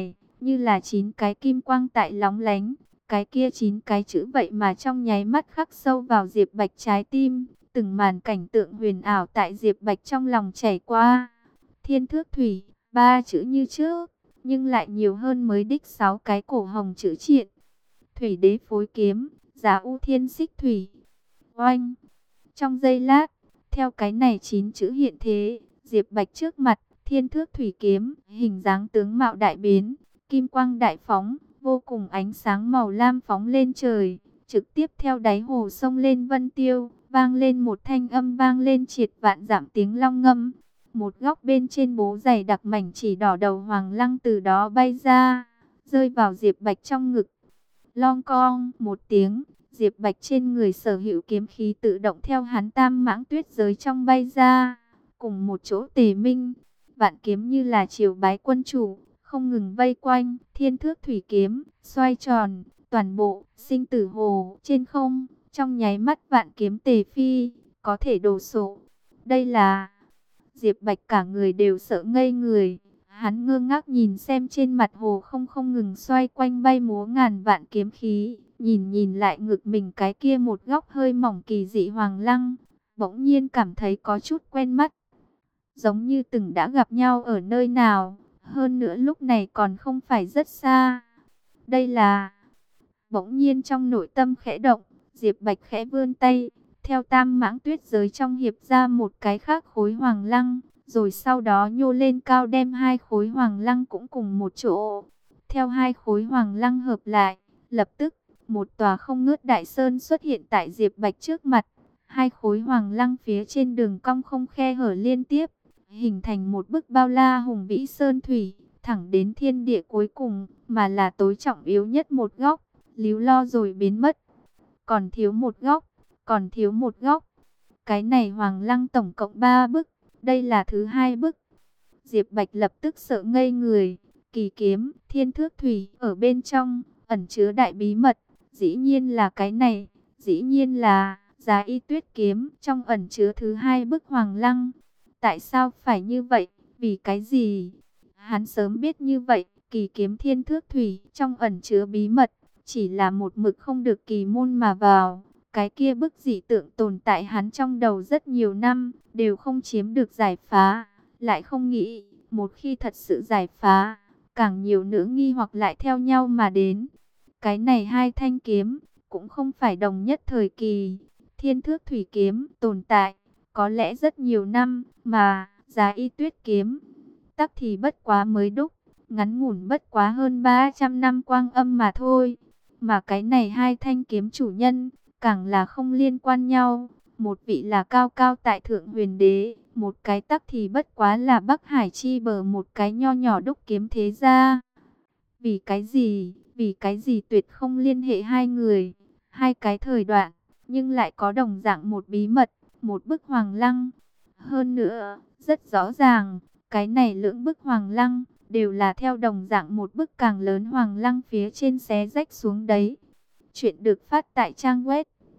như là 9 cái kim quang tại lóng lánh. Cái kia 9 cái chữ vậy mà trong nháy mắt khắc sâu vào Diệp Bạch trái tim. Từng màn cảnh tượng huyền ảo tại Diệp Bạch trong lòng chảy qua. Thiên thước thủy, 3 chữ như trước, nhưng lại nhiều hơn mới đích 6 cái cổ hồng chữ triện. Thủy đế phối kiếm, giá u thiên xích thủy. Oanh! Trong giây lát, theo cái này 9 chữ hiện thế, Diệp Bạch trước mặt, thiên thước thủy kiếm, hình dáng tướng mạo đại biến, kim quang đại phóng, vô cùng ánh sáng màu lam phóng lên trời, trực tiếp theo đáy hồ sông lên vân tiêu, vang lên một thanh âm vang lên triệt vạn dặm tiếng long ngâm. Một góc bên trên bố dày đặc mảnh chỉ đỏ đầu hoàng lăng từ đó bay ra, rơi vào Diệp Bạch trong ngực. Long cong một tiếng, Diệp Bạch trên người sở hữu kiếm khí tự động theo hắn tam mãng tuyết giới trong bay ra, cùng một chỗ tề minh. Vạn kiếm như là triều bái quân chủ, không ngừng vây quanh, thiên thước thủy kiếm, xoay tròn, toàn bộ, sinh tử hồ, trên không, trong nháy mắt vạn kiếm tề phi, có thể đồ sộ. Đây là... Diệp Bạch cả người đều sợ ngây người. Hắn ngơ ngác nhìn xem trên mặt hồ không ngừng xoay quanh bay múa ngàn vạn kiếm khí. Nhìn lại ngực mình cái kia một góc hơi mỏng kỳ dị hoàng lăng. Bỗng nhiên cảm thấy có chút quen mắt. Giống như từng đã gặp nhau ở nơi nào. Hơn nữa lúc này còn không phải rất xa. Đây là... Bỗng nhiên trong nội tâm khẽ động. Diệp Bạch khẽ vươn tay. Theo tam mãng tuyết giới trong hiệp ra một cái khác khối hoàng lăng, rồi sau đó nhô lên cao đem hai khối hoàng lăng cũng cùng một chỗ. Theo hai khối hoàng lăng hợp lại, lập tức, một tòa không ngớt đại sơn xuất hiện tại Diệp Bạch trước mặt. Hai khối hoàng lăng phía trên đường cong không khe hở liên tiếp, hình thành một bức bao la hùng vĩ sơn thủy, thẳng đến thiên địa cuối cùng, mà là tối trọng yếu nhất một góc, líu lo rồi biến mất. Còn thiếu một góc. Còn thiếu một góc. Cái này hoàng lăng tổng cộng 3 bức. Đây là thứ 2 bức. Diệp Bạch lập tức sợ ngây người. Kỳ kiếm, thiên thước thủy ở bên trong, ẩn chứa đại bí mật. Dĩ nhiên là cái này. Dĩ nhiên là Giá Y Tuyết kiếm trong ẩn chứa thứ 2 bức hoàng lăng. Tại sao phải như vậy? Vì cái gì? Hắn sớm biết như vậy. Kỳ kiếm thiên thước thủy trong ẩn chứa bí mật. Chỉ là một mực không được kỳ môn mà vào. Cái kia bức dị tượng tồn tại hắn trong đầu rất nhiều năm, đều không chiếm được giải phá. Lại không nghĩ, một khi thật sự giải phá, càng nhiều nữa nghi hoặc lại theo nhau mà đến. Cái này hai thanh kiếm, cũng không phải đồng nhất thời kỳ. Thiên thước thủy kiếm tồn tại, có lẽ rất nhiều năm, mà Giá Y Tuyết kiếm, tắc thì bất quá mới đúc, ngắn ngủn bất quá hơn 300 năm quang âm mà thôi. Mà cái này hai thanh kiếm chủ nhân, càng là không liên quan nhau. Một vị là cao cao tại thượng huyền đế, một cái tắc thì bất quá là Bắc Hải chi bờ một cái nho nhỏ đúc kiếm thế gia. Vì cái gì? Vì cái gì tuyệt không liên hệ hai người, hai cái thời đoạn, nhưng lại có đồng dạng một bí mật, một bức hoàng lăng. Hơn nữa, rất rõ ràng, cái này lưỡng bức hoàng lăng, đều là theo đồng dạng một bức càng lớn hoàng lăng phía trên xé rách xuống đấy. Chuyện được phát tại trang web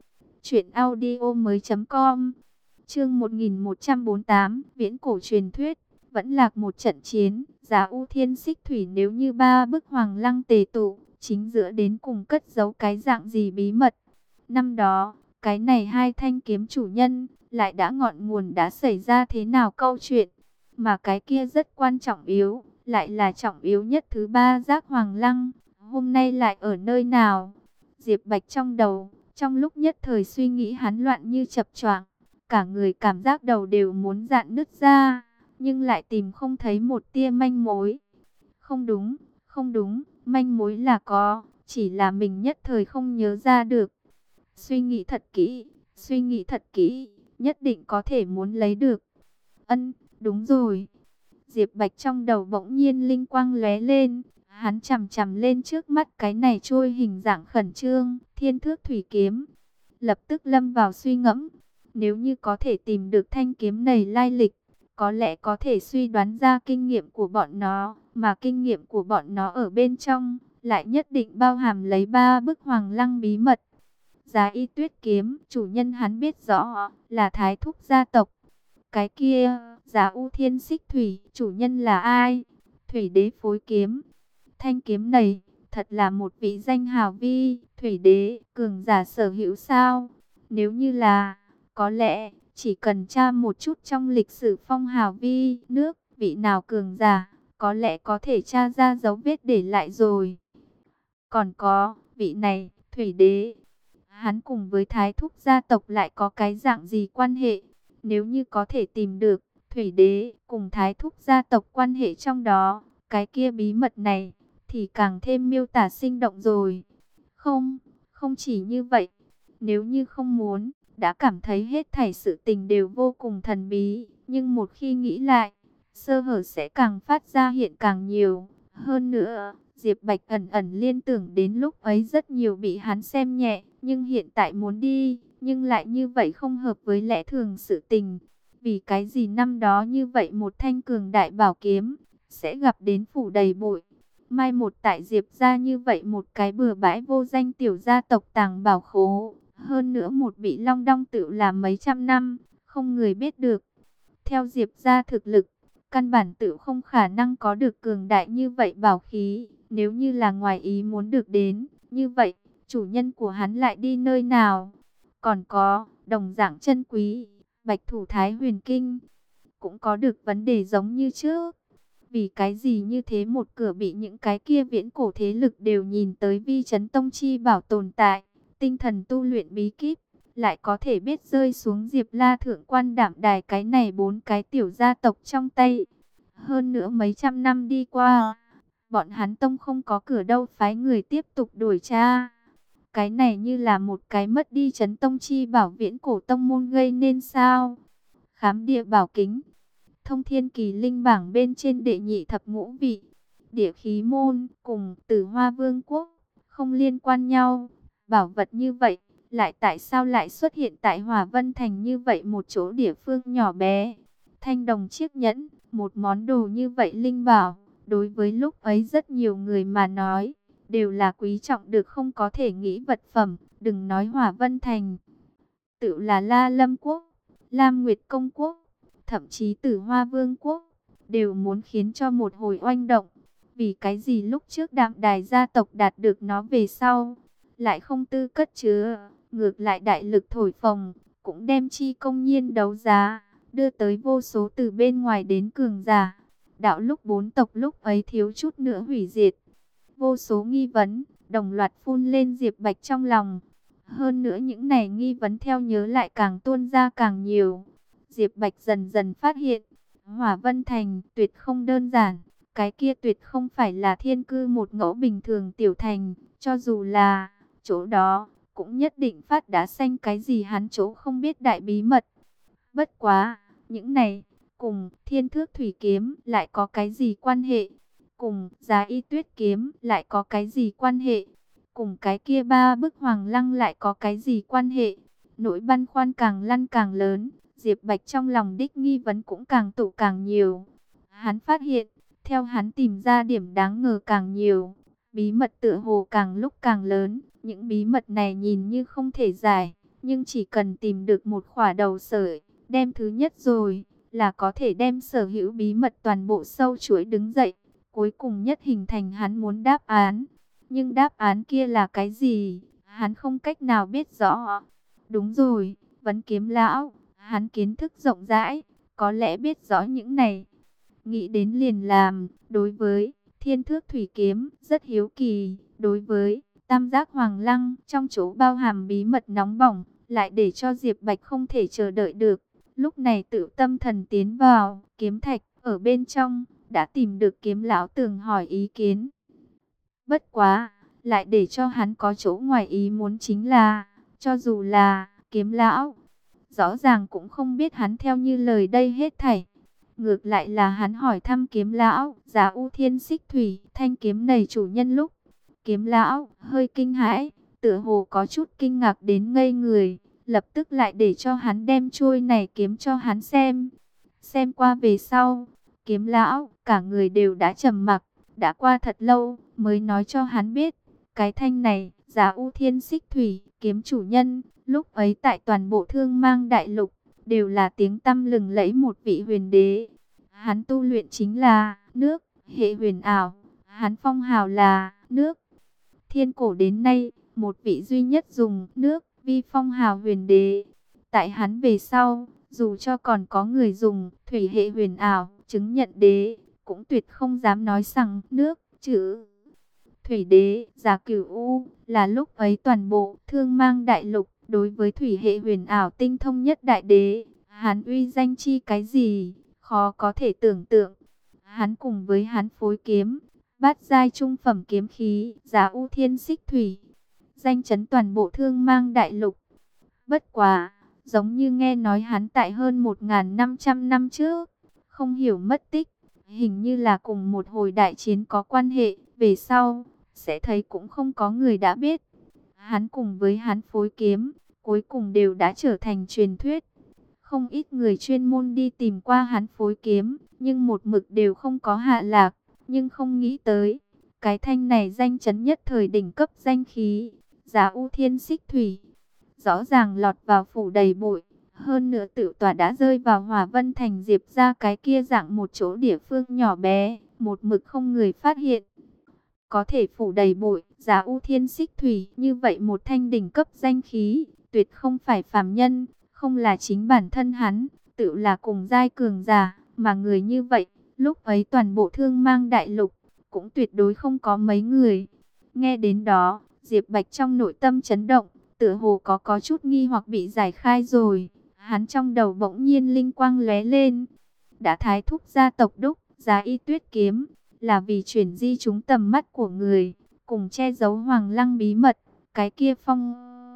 truyệnaudiomoi.com. Chương 1148, viễn cổ truyền thuyết, vẫn lạc một trận chiến, Giá U Thiên Xích Thủy nếu như 3 bức hoàng lăng tề tụ, chính giữa đến cùng cất giấu cái dạng gì bí mật. Năm đó, cái này hai thanh kiếm chủ nhân, lại đã ngọn nguồn đã xảy ra thế nào câu chuyện, mà cái kia rất quan trọng yếu, lại là trọng yếu nhất thứ 3 giác hoàng lăng, hôm nay lại ở nơi nào? Diệp Bạch trong đầu, trong lúc nhất thời suy nghĩ hắn loạn như chập choạng, cả người cảm giác đầu đều muốn rạn nứt ra, nhưng lại tìm không thấy một tia manh mối. Không đúng, không đúng, manh mối là có, chỉ là mình nhất thời không nhớ ra được. Suy nghĩ thật kỹ, suy nghĩ thật kỹ, nhất định có thể muốn lấy được. Đúng rồi. Diệp Bạch trong đầu bỗng nhiên linh quang lóe lên, hắn chằm chằm lên trước mắt cái này trôi hình dạng khẩn trương, thiên thước thủy kiếm. Lập tức lâm vào suy ngẫm, nếu như có thể tìm được thanh kiếm này lai lịch, có lẽ có thể suy đoán ra kinh nghiệm của bọn nó, mà kinh nghiệm của bọn nó ở bên trong, lại nhất định bao hàm lấy 3 bức hoàng lăng bí mật. Giá Y Tuyết kiếm, chủ nhân hắn biết rõ, là Thái Thúc gia tộc. Cái kia, Giá U Thiên Xích Thủy, chủ nhân là ai? Thủy đế phối kiếm. thanh kiếm này thật là một vị danh hào vi, thủy đế, cường giả sở hữu sao? Nếu như là, có lẽ, chỉ cần tra một chút trong lịch sử phong hào vi, nước, vị nào cường giả, có lẽ có thể tra ra dấu vết để lại rồi. Còn có, vị này, thủy đế, hắn cùng với thái thúc gia tộc lại có cái dạng gì quan hệ? Nếu như có thể tìm được, thủy đế cùng thái thúc gia tộc quan hệ trong đó, cái kia bí mật này, thì càng thêm miêu tả sinh động rồi. Không, không chỉ như vậy, nếu như không muốn, đã cảm thấy hết thảy sự tình đều vô cùng thần bí, nhưng một khi nghĩ lại, sơ hở sẽ càng phát ra hiện càng nhiều. Hơn nữa, Diệp Bạch ẩn ẩn liên tưởng đến lúc ấy rất nhiều bị hắn xem nhẹ, nhưng hiện tại muốn đi, nhưng lại như vậy không hợp với lẽ thường sự tình. Vì cái gì năm đó như vậy một thanh cường đại bảo kiếm, sẽ gặp đến phủ đầy bụi. Mai một tại Diệp gia như vậy một cái bừa bãi vô danh tiểu gia tộc tàng bảo khố. Hơn nữa một bị long đong tự là mấy trăm năm, không người biết được. Theo Diệp gia thực lực, căn bản tự không khả năng có được cường đại như vậy bảo khí. Nếu như là ngoài ý muốn được đến, như vậy, chủ nhân của hắn lại đi nơi nào? Còn có, đồng dạng chân quý, Bạch Thủ Thái Huyền Kinh, cũng có được vấn đề giống như trước. Vì cái gì như thế một cửa bị những cái kia viễn cổ thế lực đều nhìn tới Vi Chấn Tông chi bảo tồn tại, tinh thần tu luyện bí kíp, lại có thể biết rơi xuống Diệp La Thượng Quan Đạm Đài cái này bốn cái tiểu gia tộc trong tay. Hơn nữa mấy trăm năm đi qua, bọn hắn tông không có cửa đâu phái người tiếp tục đuổi tra. Cái này như là một cái mất đi Chấn Tông chi bảo viễn cổ tông môn gây nên sao? Khám địa bảo kính, Thông Thiên Kỳ Linh bảng bên trên đệ nhị thập ngũ vị, địa khí môn cùng Tử Hoa Vương quốc không liên quan nhau. Bảo vật như vậy, lại tại sao lại xuất hiện tại Hỏa Vân Thành như vậy một chỗ địa phương nhỏ bé? Thanh đồng chiếc nhẫn, một món đồ như vậy linh bảo, đối với lúc ấy rất nhiều người mà nói, đều là quý trọng được không có thể nghĩ vật phẩm, đừng nói Hỏa Vân Thành. Tự là La Lâm Quốc, Lam Nguyệt Công Quốc, thậm chí Tử Hoa Vương quốc, đều muốn khiến cho một hồi oanh động. Vì cái gì lúc trước Đạm Đài gia tộc đạt được nó về sau, lại không tư cất chứa, ngược lại đại lực thổi phồng, cũng đem chi công nhiên đấu giá, đưa tới vô số từ bên ngoài đến cường giả. Đạo lúc bốn tộc lúc ấy thiếu chút nữa hủy diệt. Vô số nghi vấn, đồng loạt phun lên Diệp Bạch trong lòng. Hơn nữa những này nghi vấn theo nhớ lại càng tuôn ra càng nhiều. Diệp Bạch dần dần phát hiện, Hỏa Vân Thành tuyệt không đơn giản, cái kia tuyệt không phải là thiên cư một ngẫu bình thường tiểu thành, cho dù là chỗ đó, cũng nhất định phát đá xanh cái gì hắn chỗ không biết đại bí mật. Bất quá, những này, cùng Thiên Thước Thủy Kiếm lại có cái gì quan hệ? Cùng Giá Y Tuyết Kiếm lại có cái gì quan hệ? Cùng cái kia ba bức Hoàng Lăng lại có cái gì quan hệ? Nỗi băn khoăn càng lăn càng lớn. Diệp Bạch trong lòng đích nghi vấn cũng càng tụ càng nhiều. Hắn phát hiện, theo hắn tìm ra điểm đáng ngờ càng nhiều, bí mật tựa hồ càng lúc càng lớn. Những bí mật này nhìn như không thể giải, nhưng chỉ cần tìm được một khỏa đầu sợi, đem thứ nhất rồi, là có thể đem sở hữu bí mật toàn bộ sâu chuỗi đứng dậy. Cuối cùng nhất hình thành hắn muốn đáp án. Nhưng đáp án kia là cái gì? Hắn không cách nào biết rõ. Đúng rồi, Vấn Kiếm lão. Hắn kiến thức rộng rãi, có lẽ biết rõ những này. Nghĩ đến liền làm, đối với Thiên Thước Thủy Kiếm rất hiếu kỳ, đối với Tam Giác Hoàng Lăng trong chỗ bao hàm bí mật nóng bỏng, lại để cho Diệp Bạch không thể chờ đợi được. Lúc này tự tâm thần tiến vào, kiếm thạch ở bên trong, đã tìm được Kiếm lão Tường hỏi ý kiến. Bất quá, lại để cho hắn có chỗ ngoài ý muốn chính là, cho dù là Kiếm lão, rõ ràng cũng không biết hắn theo như lời đây hết thảy. Ngược lại là hắn hỏi thăm Kiếm lão, Giá U Thiên Xích Thủy, thanh kiếm này chủ nhân lúc. Kiếm lão hơi kinh hãi, tựa hồ có chút kinh ngạc đến ngây người, lập tức lại để cho hắn đem chuôi này kiếm cho hắn xem. Xem qua về sau, Kiếm lão cả người đều đã trầm mặc, đã qua thật lâu mới nói cho hắn biết, cái thanh này, Giá U Thiên Xích Thủy, kiếm chủ nhân, lúc ấy tại toàn bộ Thương Mang đại lục, đều là tiếng tăm lừng lẫy một vị huyền đế. Hắn tu luyện chính là nước, hệ huyền ảo. Hắn phong hào là nước. Thiên cổ đến nay, một vị duy nhất dùng nước vi phong hào huyền đế. Tại hắn về sau, dù cho còn có người dùng thủy hệ huyền ảo chứng nhận đế, cũng tuyệt không dám nói rằng nước chữ thủy đế Giá Cửu U là lúc ấy toàn bộ Thương Mang đại lục đối với thủy hệ huyền ảo tinh thông nhất đại đế. Hắn uy danh chi cái gì, khó có thể tưởng tượng. Hắn cùng với hắn phối kiếm, bát giai trung phẩm kiếm khí, Giá U Thiên Xích Thủy, danh chấn toàn bộ Thương Mang đại lục. Bất quá, giống như nghe nói hắn tại hơn 1.500 năm trước, không hiểu mất tích, hình như là cùng một hồi đại chiến có quan hệ, về sau, sẽ thấy cũng không có người đã biết. Hắn cùng với hắn phối kiếm, cuối cùng đều đã trở thành truyền thuyết. Không ít người chuyên môn đi tìm qua hắn phối kiếm, nhưng một mực đều không có hạ lạc, nhưng không nghĩ tới. Cái thanh này danh chấn nhất thời đỉnh cấp danh khí, Giá U Thiên Xích Thủy. Rõ ràng lọt vào phủ đầy bụi, hơn nữa tự tòa đã rơi vào Hỏa Vân Thành Diệp ra cái kia dạng một chỗ địa phương nhỏ bé, một mực không người phát hiện. Có thể phủ đầy bụi, Giá U Thiên Xích Thủy như vậy một thanh đỉnh cấp danh khí, tuyệt không phải phàm nhân, không là chính bản thân hắn, tự là cùng giai cường giả, mà người như vậy, lúc ấy toàn bộ Thương Mang đại lục, cũng tuyệt đối không có mấy người. Nghe đến đó, Diệp Bạch trong nội tâm chấn động, tựa hồ có chút nghi hoặc bị giải khai rồi. Hắn trong đầu bỗng nhiên linh quang lóe lên. Đã thái thúc gia tộc đúc, Giá Y Tuyết kiếm, là vì chuyển di chúng tầm mắt của người, cùng che giấu Hoàng Lăng bí mật, cái kia phong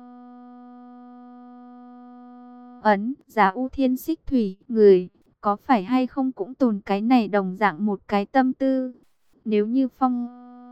ấn, Giá U Thiên Xích Thủy, người, có phải hay không cũng tồn cái này đồng dạng một cái tâm tư. Nếu như phong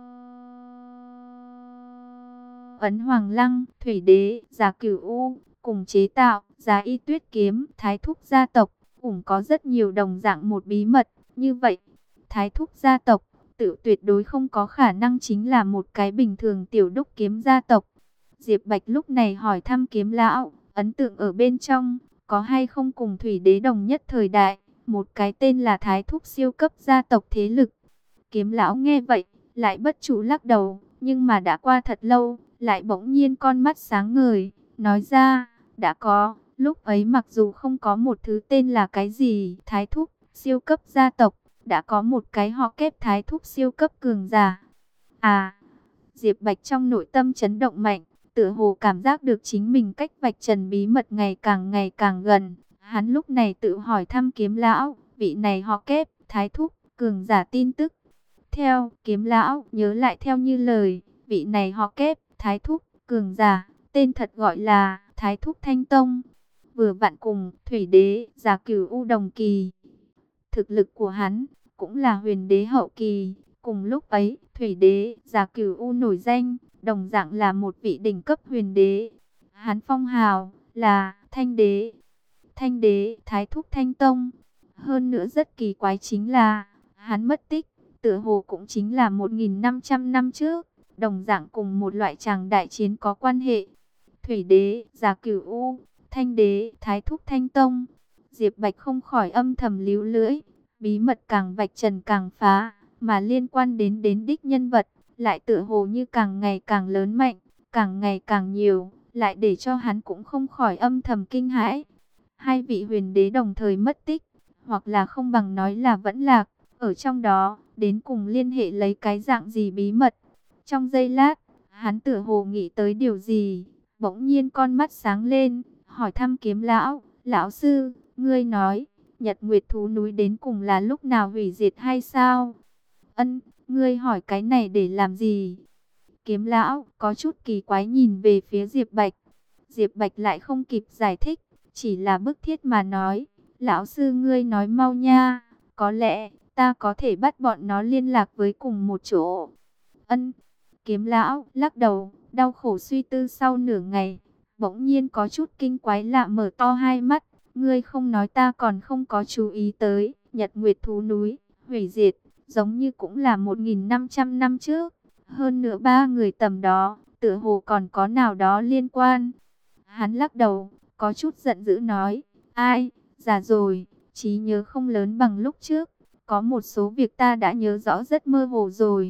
ấn Hoàng Lăng, Thủy Đế, Giá Cửu U, cùng chế tạo, Giá Y Tuyết kiếm, Thái Thúc gia tộc, cũng có rất nhiều đồng dạng một bí mật, như vậy, Thái Thúc gia tộc, tự tuyệt đối không có khả năng chính là một cái bình thường tiểu đúc kiếm gia tộc. Diệp Bạch lúc này hỏi thăm kiếm lão, ấn tượng ở bên trong, có hay không cùng Thủy Đế đồng nhất thời đại, một cái tên là Thái Thúc siêu cấp gia tộc thế lực. Kiếm lão nghe vậy, lại bất chủ lắc đầu, nhưng mà đã qua thật lâu, lại bỗng nhiên con mắt sáng ngời, nói ra, đã có, lúc ấy mặc dù không có một thứ tên là cái gì, Thái Thúc, siêu cấp gia tộc, đã có một cái họ kép Thái Thúc siêu cấp cường giả. À, Diệp Bạch trong nội tâm chấn động mạnh, tựa hồ cảm giác được chính mình cách vạch trần bí mật ngày càng gần. Hắn lúc này tự hỏi thăm kiếm lão, vị này họ kép, Thái Thúc, cường giả tin tức. Theo kiếm lão nhớ lại theo như lời, vị này họ kép, Thái Thúc, cường giả, tên thật gọi là Thái Thúc Thanh Tông. Vừa vặn cùng Thủy Đế, Giá Cửu U đồng kỳ. Thực lực của hắn cũng là huyền đế hậu kỳ. Cùng lúc ấy, Thủy Đế, Giá Cửu U nổi danh, đồng dạng là một vị đỉnh cấp huyền đế. Hắn phong hào là Thanh Đế. Thanh Đế, Thái Thúc Thanh Tông. Hơn nữa rất kỳ quái chính là, hắn mất tích, tựa hồ cũng chính là 1.500 năm trước, đồng dạng cùng một loại tràng đại chiến có quan hệ. Thủy Đế, Giá Cửu U, Thanh Đế, Thái Thúc Thanh Tông. Diệp Bạch không khỏi âm thầm líu lưỡi, bí mật càng vạch trần càng phá, mà liên quan đến đích nhân vật, lại tựa hồ như càng ngày càng lớn mạnh, càng ngày càng nhiều, lại để cho hắn cũng không khỏi âm thầm kinh hãi. Hai vị huyền đế đồng thời mất tích, hoặc là không bằng nói là vẫn lạc, ở trong đó, đến cùng liên hệ lấy cái dạng gì bí mật. Trong giây lát, hắn tựa hồ nghĩ tới điều gì, bỗng nhiên con mắt sáng lên, hỏi thăm kiếm lão, lão sư, ngươi nói, Nhật Nguyệt Thú núi đến cùng là lúc nào hủy diệt hay sao? Ân, ngươi hỏi cái này để làm gì? Kiếm lão có chút kỳ quái nhìn về phía Diệp Bạch. Diệp Bạch lại không kịp giải thích, chỉ là bức thiết mà nói, lão sư ngươi nói mau nha, có lẽ ta có thể bắt bọn nó liên lạc với cùng một chỗ. Ân, kiếm lão lắc đầu, đau khổ suy tư sau nửa ngày, bỗng nhiên có chút kinh quái lạ mở to hai mắt. Ngươi không nói ta còn không có chú ý tới, Nhật Nguyệt Thú núi, hủy diệt, giống như cũng là 1.500 năm trước. Hơn nữa ba người tầm đó, tựa hồ còn có nào đó liên quan. Hắn lắc đầu, có chút giận dữ nói, ai, già rồi, trí nhớ không lớn bằng lúc trước. Có một số việc ta đã nhớ rõ rất mơ hồ rồi.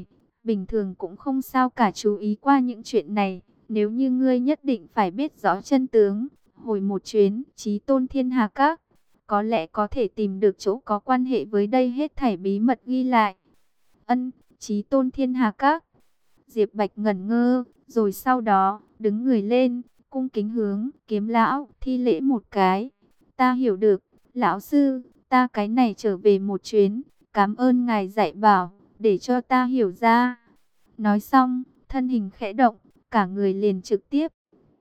bình thường cũng không sao cả chú ý qua những chuyện này. Nếu như ngươi nhất định phải biết rõ chân tướng, hồi một chuyến Chí Tôn Thiên Hà Các, có lẽ có thể tìm được chỗ có quan hệ với đây hết thảy bí mật ghi lại. Ân, Chí Tôn Thiên Hà Các. Diệp Bạch ngẩn ngơ, rồi sau đó đứng người lên, cung kính hướng Kiếm lão thi lễ một cái. Ta hiểu được, lão sư, ta cái này trở về một chuyến, cảm ơn ngài dạy bảo, để cho ta hiểu ra. Nói xong, thân hình khẽ động, cả người liền trực tiếp